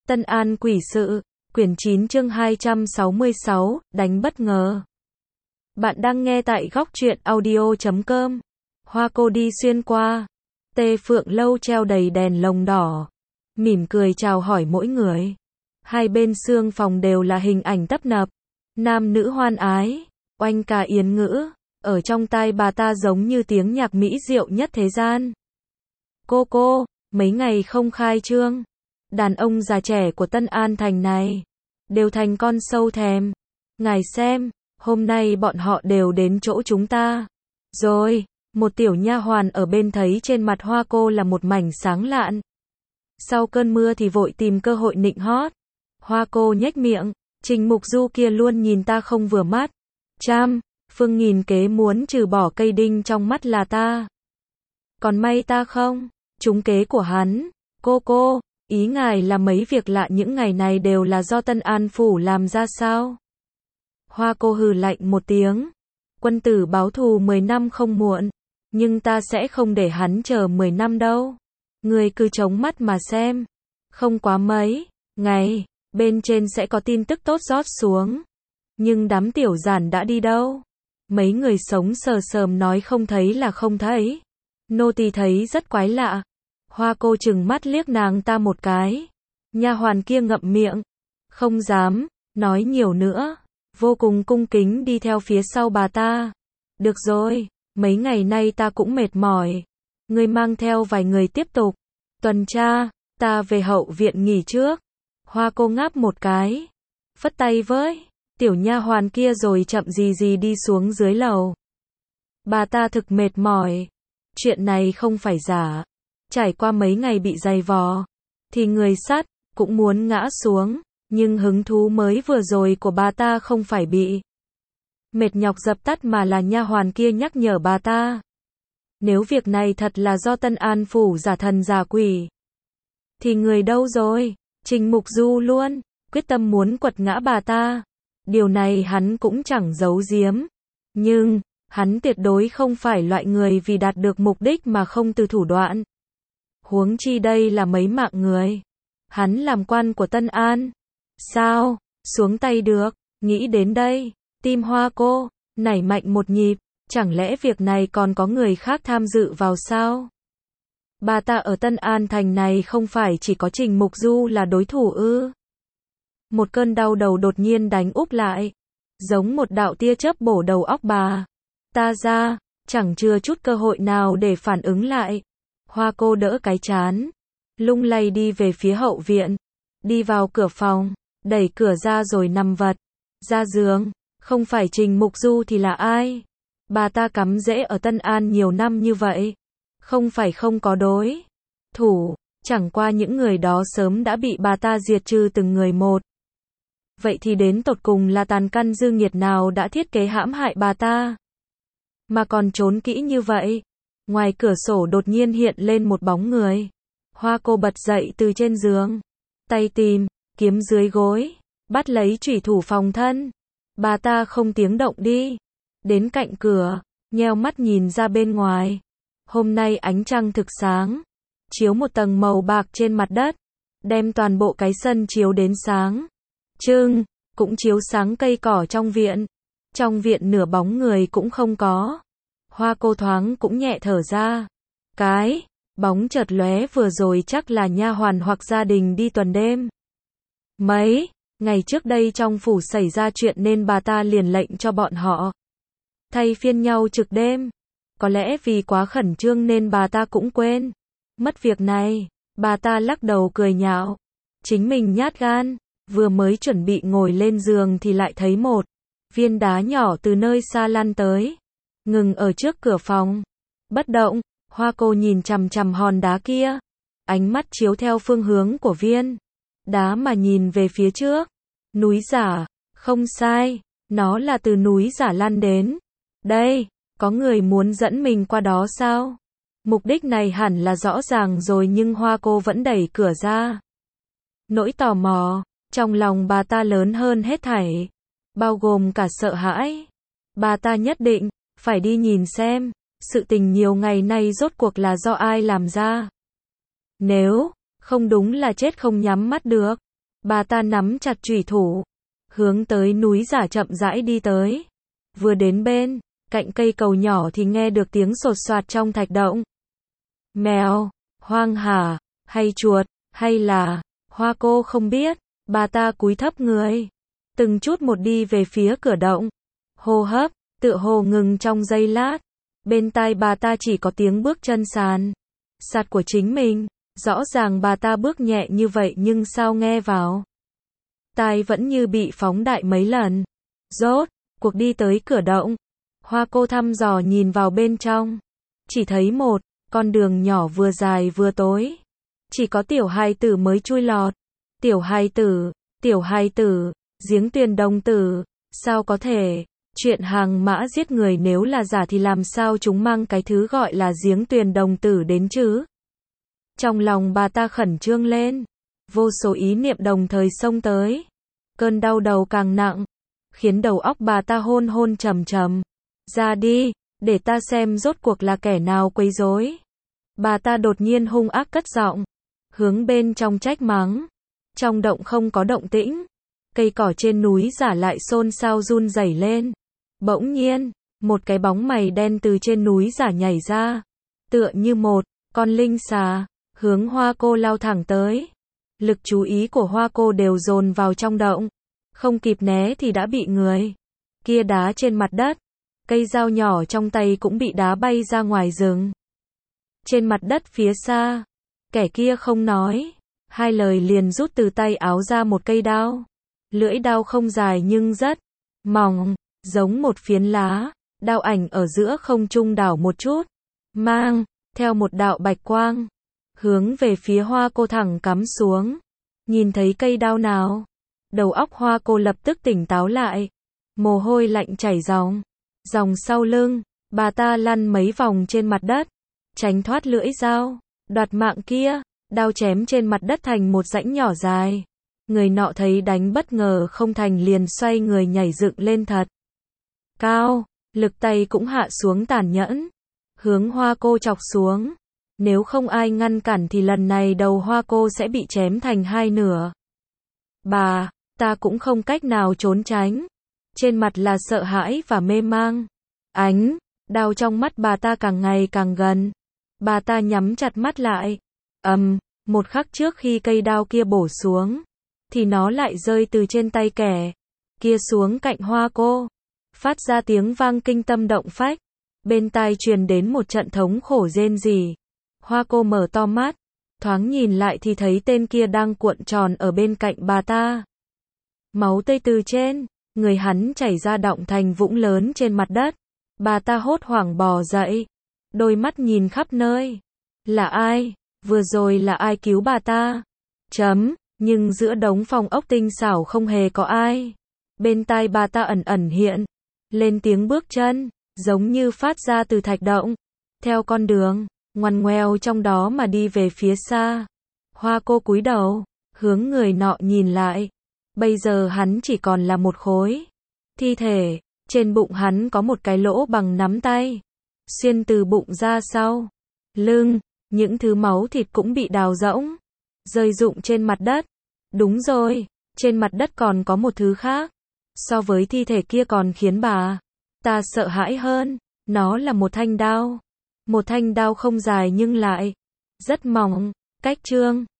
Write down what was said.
Tân An quỷ sự, quyển 9 chương 266, đánh bất ngờ. Bạn đang nghe tại góc truyện audio.com. Hoa cô đi xuyên qua. Tê Phượng lâu treo đầy đèn lồng đỏ. Mỉm cười chào hỏi mỗi người. Hai bên xương phòng đều là hình ảnh tấp nập. Nam nữ hoan ái, oanh ca yến ngữ. Ở trong tai bà ta giống như tiếng nhạc mỹ diệu nhất thế gian. Cô, mấy ngày không khai trương. Đàn ông già trẻ của Tân An thành này đều thành con sâu thèm. Ngài xem, hôm nay bọn họ đều đến chỗ chúng ta. Rồi, một tiểu nha hoàn ở bên thấy trên mặt Hoa cô là một mảnh sáng lạn. Sau cơn mưa thì vội tìm cơ hội nịnh hót. Hoa cô nhếch miệng, Trình Mục Du kia luôn nhìn ta không vừa mắt. Phương nghìn kế muốn trừ bỏ cây đinh trong mắt là ta. Còn may ta không trúng kế của hắn. Cô, ý ngài là mấy việc lạ những ngày này đều là do Tân An phủ làm ra sao? Hoa cô hừ lạnh một tiếng. Quân tử báo thù 10 năm không muộn. Nhưng ta sẽ không để hắn chờ 10 năm đâu. Người cứ chống mắt mà xem. Không quá mấy ngày, bên trên sẽ có tin tức tốt rót xuống. Nhưng đám tiểu giản đã đi đâu? Mấy người sống sờ sờm nói không thấy là không thấy. Nô tỳ thấy rất quái lạ. Hoa cô trừng mắt liếc nàng ta một cái. Nha hoàn kia ngậm miệng, không dám nói nhiều nữa, vô cùng cung kính đi theo phía sau bà ta. Được rồi, mấy ngày nay ta cũng mệt mỏi. Ngươi mang theo vài người tiếp tục tuần tra, ta về hậu viện nghỉ trước. Hoa cô ngáp một cái, phất tay với tiểu nha hoàn kia rồi chậm gì đi xuống dưới lầu. Bà ta thực mệt mỏi. Chuyện này không phải giả. Trải qua mấy ngày bị dày vò, thì người sắt cũng muốn ngã xuống, nhưng hứng thú mới vừa rồi của bà ta không phải bị mệt nhọc dập tắt mà là nha hoàn kia nhắc nhở bà ta. Nếu việc này thật là do Tân An phủ giả thần giả quỷ, thì người đâu rồi? Trình Mục Du luôn quyết tâm muốn quật ngã bà ta. Điều này hắn cũng chẳng giấu giếm. Nhưng, hắn tuyệt đối không phải loại người vì đạt được mục đích mà không từ thủ đoạn. Huống chi đây là mấy mạng người. Hắn làm quan của Tân An. Sao, xuống tay được? Nghĩ đến đây, tim Hoa cô nảy mạnh một nhịp. Chẳng lẽ việc này còn có người khác tham dự vào sao? Bà ta ở Tân An thành này không phải chỉ có Trình Mục Du là đối thủ ư? Một cơn đau đầu đột nhiên đánh úp lại, giống một đạo tia chớp bổ đầu óc bà ta ra, chẳng chừa chút cơ hội nào để phản ứng lại. Hoa cô đỡ cái trán, lung lay đi về phía hậu viện, đi vào cửa phòng, đẩy cửa ra rồi nằm vật ra giường. Không phải Trình Mục Du thì là ai? Bà ta cắm rễ ở Tân An nhiều năm như vậy, không phải không có đối thủ, chẳng qua những người đó sớm đã bị bà ta diệt trừ từng người một. Vậy thì đến tột cùng là tàn căn dư nghiệt nào đã thiết kế hãm hại bà ta, mà còn trốn kỹ như vậy? Ngoài cửa sổ đột nhiên hiện lên một bóng người. Hoa cô bật dậy từ trên giường, tay tìm kiếm dưới gối, bắt lấy chủy thủ phòng thân. Bà ta không tiếng động đi đến cạnh cửa, nheo mắt nhìn ra bên ngoài. Hôm nay ánh trăng thực sáng, chiếu một tầng màu bạc trên mặt đất, đem toàn bộ cái sân chiếu đến sáng trưng, cũng chiếu sáng cây cỏ trong viện. Trong viện nửa bóng người cũng không có. Hoa cô thoáng cũng nhẹ thở ra. Cái bóng chợt lóe vừa rồi chắc là nha hoàn hoặc gia đình đi tuần đêm. Mấy ngày trước đây trong phủ xảy ra chuyện nên bà ta liền lệnh cho bọn họ thay phiên nhau trực đêm. Có lẽ vì quá khẩn trương nên bà ta cũng quên mất việc này. Bà ta lắc đầu cười nhạo chính mình nhát gan. Vừa mới chuẩn bị ngồi lên giường thì lại thấy một viên đá nhỏ từ nơi xa lăn tới, ngừng ở trước cửa phòng. Bất động, Hoa cô nhìn chằm chằm hòn đá kia, ánh mắt chiếu theo phương hướng của viên đá mà nhìn về phía trước. Núi giả, không sai, nó là từ núi giả lăn đến. Đây, có người muốn dẫn mình qua đó sao? Mục đích này hẳn là rõ ràng rồi nhưng Hoa cô vẫn đẩy cửa ra. Nỗi tò mò trong lòng bà ta lớn hơn hết thảy, bao gồm cả sợ hãi. Bà ta nhất định phải đi nhìn xem sự tình nhiều ngày nay rốt cuộc là do ai làm ra. Nếu không đúng là chết không nhắm mắt được. Bà ta nắm chặt chủy thủ, hướng tới núi giả chậm rãi đi tới. Vừa đến bên cạnh cây cầu nhỏ thì nghe được tiếng sột soạt trong thạch động. Mèo, hoang hả, hay chuột, hay là, Hoa cô không biết, bà ta cúi thấp người, từng chút một đi về phía cửa động. Hô hấp, tựa hồ ngừng trong giây lát. Bên tai bà ta chỉ có tiếng bước chân sàn sạt của chính mình. Rõ ràng bà ta bước nhẹ như vậy nhưng sao nghe vào tai vẫn như bị phóng đại mấy lần. Rốt cuộc đi tới cửa động. Hoa cô thăm dò nhìn vào bên trong. Chỉ thấy một con đường nhỏ vừa dài vừa tối. Chỉ có tiểu hài tử mới chui lọt. Tiểu hài tử, giếng tuyền đồng tử, sao có thể? Chuyện hàng mã giết người nếu là giả thì làm sao chúng mang cái thứ gọi là giếng tuyền đồng tử đến chứ? Trong lòng bà ta khẩn trương lên. Vô số ý niệm đồng thời xông tới. Cơn đau đầu càng nặng, khiến đầu óc bà ta hôn hôn trầm trầm. Ra đi, để ta xem rốt cuộc là kẻ nào quấy rối. Bà ta đột nhiên hung ác cất giọng, hướng bên trong trách mắng. Trong động không có động tĩnh. Cây cỏ trên núi giả lại xôn xao run rẩy lên. Bỗng nhiên, một cái bóng mày đen từ trên núi giả nhảy ra. Tựa như một con linh xà, hướng Hoa cô lao thẳng tới. Lực chú ý của Hoa cô đều dồn vào trong động. Không kịp né thì đã bị người kia đá trên mặt đất. Cây dao nhỏ trong tay cũng bị đá bay ra ngoài rừng. Trên mặt đất phía xa, kẻ kia không nói hai lời liền rút từ tay áo ra một cây đao. Lưỡi đao không dài nhưng rất mỏng, giống một phiến lá. Đao ảnh ở giữa không trung đảo một chút, mang theo một đạo bạch quang, hướng về phía Hoa cô thẳng cắm xuống. Nhìn thấy cây đao nào, đầu óc Hoa cô lập tức tỉnh táo lại. Mồ hôi lạnh chảy ròng sau lưng. Bà ta lăn mấy vòng trên mặt đất, tránh thoát lưỡi dao đoạt mạng kia. Đao chém trên mặt đất thành một rãnh nhỏ dài. Người nọ thấy đánh bất ngờ không thành liền xoay người nhảy dựng lên thật cao. Lực tay cũng hạ xuống tàn nhẫn, hướng Hoa cô chọc xuống. Nếu không ai ngăn cản thì lần này đầu Hoa cô sẽ bị chém thành hai nửa. Bà ta cũng không cách nào trốn tránh. Trên mặt là sợ hãi và mê mang. Ánh đao trong mắt bà ta càng ngày càng gần. Bà ta nhắm chặt mắt lại. Một khắc trước khi cây đao kia bổ xuống, thì nó lại rơi từ trên tay kẻ kia xuống cạnh Hoa cô, phát ra tiếng vang kinh tâm động phách. Bên tai truyền đến một trận thống khổ rên rỉ. Hoa cô mở to mắt, thoáng nhìn lại thì thấy tên kia đang cuộn tròn ở bên cạnh bà ta. Máu tươi từ trên người hắn chảy ra đọng thành vũng lớn trên mặt đất. Bà ta hốt hoảng bò dậy, đôi mắt nhìn khắp nơi. Là ai? Vừa rồi là ai cứu bà ta? Nhưng giữa đống phòng ốc tinh xảo không hề có ai. Bên tai bà ta ẩn ẩn hiện lên tiếng bước chân, giống như phát ra từ thạch động, theo con đường ngoằn ngoèo trong đó mà đi về phía xa. Hoa cô cúi đầu, hướng người nọ nhìn lại. Bây giờ hắn chỉ còn là một khối thi thể. Trên bụng hắn có một cái lỗ bằng nắm tay, xuyên từ bụng ra sau lưng. Những thứ máu thịt cũng bị đào rỗng, rơi rụng trên mặt đất. Đúng rồi, trên mặt đất còn có một thứ khác, so với thi thể kia còn khiến bà ta sợ hãi hơn. Nó là một thanh đao. Một thanh đao không dài nhưng lại rất mỏng, cách trương